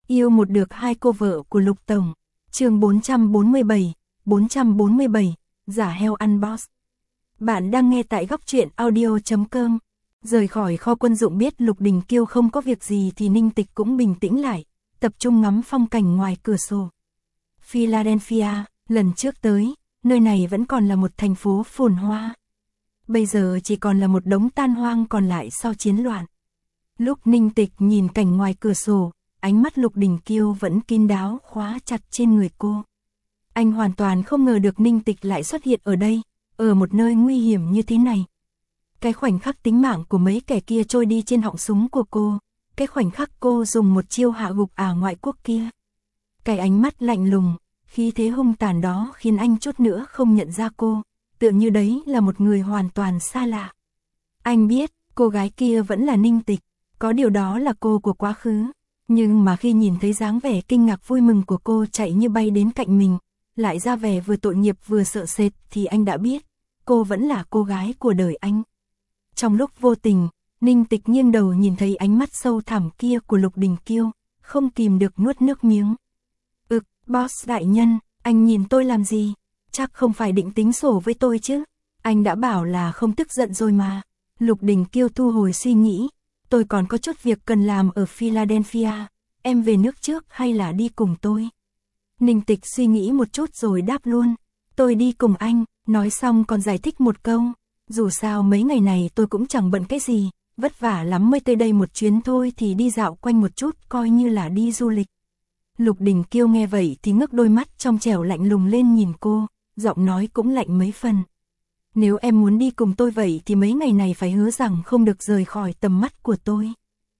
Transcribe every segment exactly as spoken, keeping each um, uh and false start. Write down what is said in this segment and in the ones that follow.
Yêu một được hai cô vợ của Lục Tổng. Chương bốn trăm bốn mươi bảy, bốn trăm bốn mươi bảy, giả heo ăn boss. Bạn đang nghe tại góc truyện audio chấm com. Rời khỏi kho quân dụng biết Lục Đình Kiêu không có việc gì thì Ninh Tịch cũng bình tĩnh lại, tập trung ngắm phong cảnh ngoài cửa sổ. Philadelphia, lần trước tới, nơi này vẫn còn là một thành phố phồn hoa. Bây giờ chỉ còn là một đống tan hoang còn lại sau chiến loạn. Lúc Ninh Tịch nhìn cảnh ngoài cửa sổ, ánh mắt Lục Đình Kiêu vẫn kín đáo khóa chặt trên người cô. Anh hoàn toàn không ngờ được Ninh Tịch lại xuất hiện ở đây, ở một nơi nguy hiểm như thế này. Cái khoảnh khắc tính mạng của mấy kẻ kia trôi đi trên họng súng của cô, cái khoảnh khắc cô dùng một chiêu hạ gục ả ngoại quốc kia. Cái ánh mắt lạnh lùng, khí thế hung tàn đó khiến anh chút nữa không nhận ra cô, tựa như đấy là một người hoàn toàn xa lạ. Anh biết, cô gái kia vẫn là Ninh Tịch, có điều đó là cô của quá khứ. Nhưng mà khi nhìn thấy dáng vẻ kinh ngạc vui mừng của cô chạy như bay đến cạnh mình, lại ra vẻ vừa tội nghiệp vừa sợ sệt thì anh đã biết, cô vẫn là cô gái của đời anh. Trong lúc vô tình, Ninh Tịch nghiêng đầu nhìn thấy ánh mắt sâu thẳm kia của Lục Đình Kiêu, không kìm được nuốt nước miếng. Ực, boss đại nhân, anh nhìn tôi làm gì? Chắc không phải định tính sổ với tôi chứ? Anh đã bảo là không tức giận rồi mà. Lục Đình Kiêu thu hồi suy nghĩ. Tôi còn có chút việc cần làm ở Philadelphia, em về nước trước hay là đi cùng tôi? Ninh Tịch suy nghĩ một chút rồi đáp luôn, tôi đi cùng anh, nói xong còn giải thích một câu, dù sao mấy ngày này tôi cũng chẳng bận cái gì, vất vả lắm mới tới đây một chuyến thôi thì đi dạo quanh một chút coi như là đi du lịch. Lục Đình Kiêu nghe vậy thì ngước đôi mắt trong trẻo lạnh lùng lên nhìn cô, giọng nói cũng lạnh mấy phần. Nếu em muốn đi cùng tôi vậy thì mấy ngày này phải hứa rằng không được rời khỏi tầm mắt của tôi.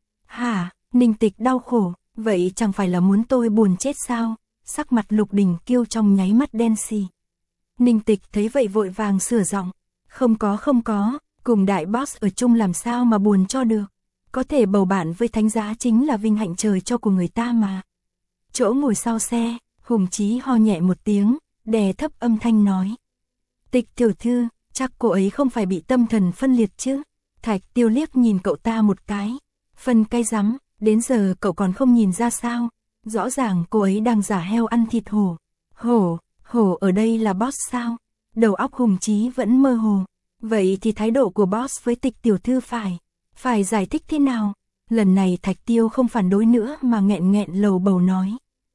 Hả, Ninh Tịch đau khổ, vậy chẳng phải là muốn tôi buồn chết sao? Sắc mặt Lục Đình Kiêu trong nháy mắt đen xì. Ninh Tịch thấy vậy vội vàng sửa giọng, không có không có, cùng đại boss ở chung làm sao mà buồn cho được. Có thể bầu bạn với thánh giá chính là vinh hạnh trời cho của người ta mà. Chỗ ngồi sau xe, Hùng Chí ho nhẹ một tiếng, đè thấp âm thanh nói. Tịch tiểu thư, chắc cô ấy không phải bị tâm thần phân liệt chứ? Thạch Tiêu liếc nhìn cậu ta một cái. Phân cái rắm, đến giờ cậu còn không nhìn ra sao? Rõ ràng cô ấy đang giả heo ăn thịt hổ. Hổ, hổ ở đây là boss sao? Đầu óc Hùng Chí vẫn mơ hồ. Vậy thì thái độ của boss với Tịch tiểu thư phải, phải giải thích thế nào? Lần này Thạch Tiêu không phản đối nữa mà nghẹn nghẹn lầu bầu nói.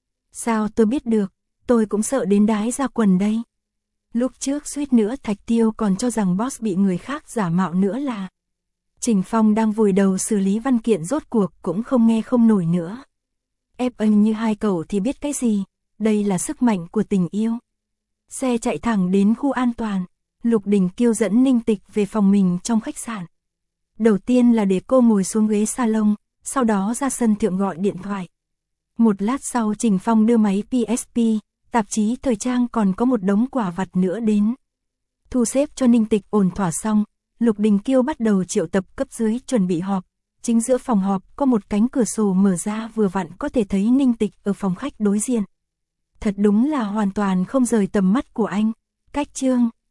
Sao tôi biết được, tôi cũng sợ đến đái ra quần đây. Lúc trước suýt nữa Thạch Tiêu còn cho rằng boss bị người khác giả mạo nữa là. Trình Phong đang vùi đầu xử lý văn kiện rốt cuộc cũng không nghe không nổi nữa. Ép anh như hai cậu thì biết cái gì, đây là sức mạnh của tình yêu. Xe chạy thẳng đến khu an toàn, Lục Đình Kiêu dẫn Ninh Tịch về phòng mình trong khách sạn. Đầu tiên là để cô ngồi xuống ghế salon, sau đó ra sân thượng gọi điện thoại. Một lát sau Trình Phong đưa máy pê ét pê, tạp chí thời trang còn có một đống quà vặt nữa đến. Thu xếp cho Ninh Tịch ổn thỏa xong, Lục Đình Kiêu bắt đầu triệu tập cấp dưới chuẩn bị họp. Chính giữa phòng họp có một cánh cửa sổ mở ra vừa vặn có thể thấy Ninh Tịch ở phòng khách đối diện. Thật đúng là hoàn toàn không rời tầm mắt của anh. Cách chương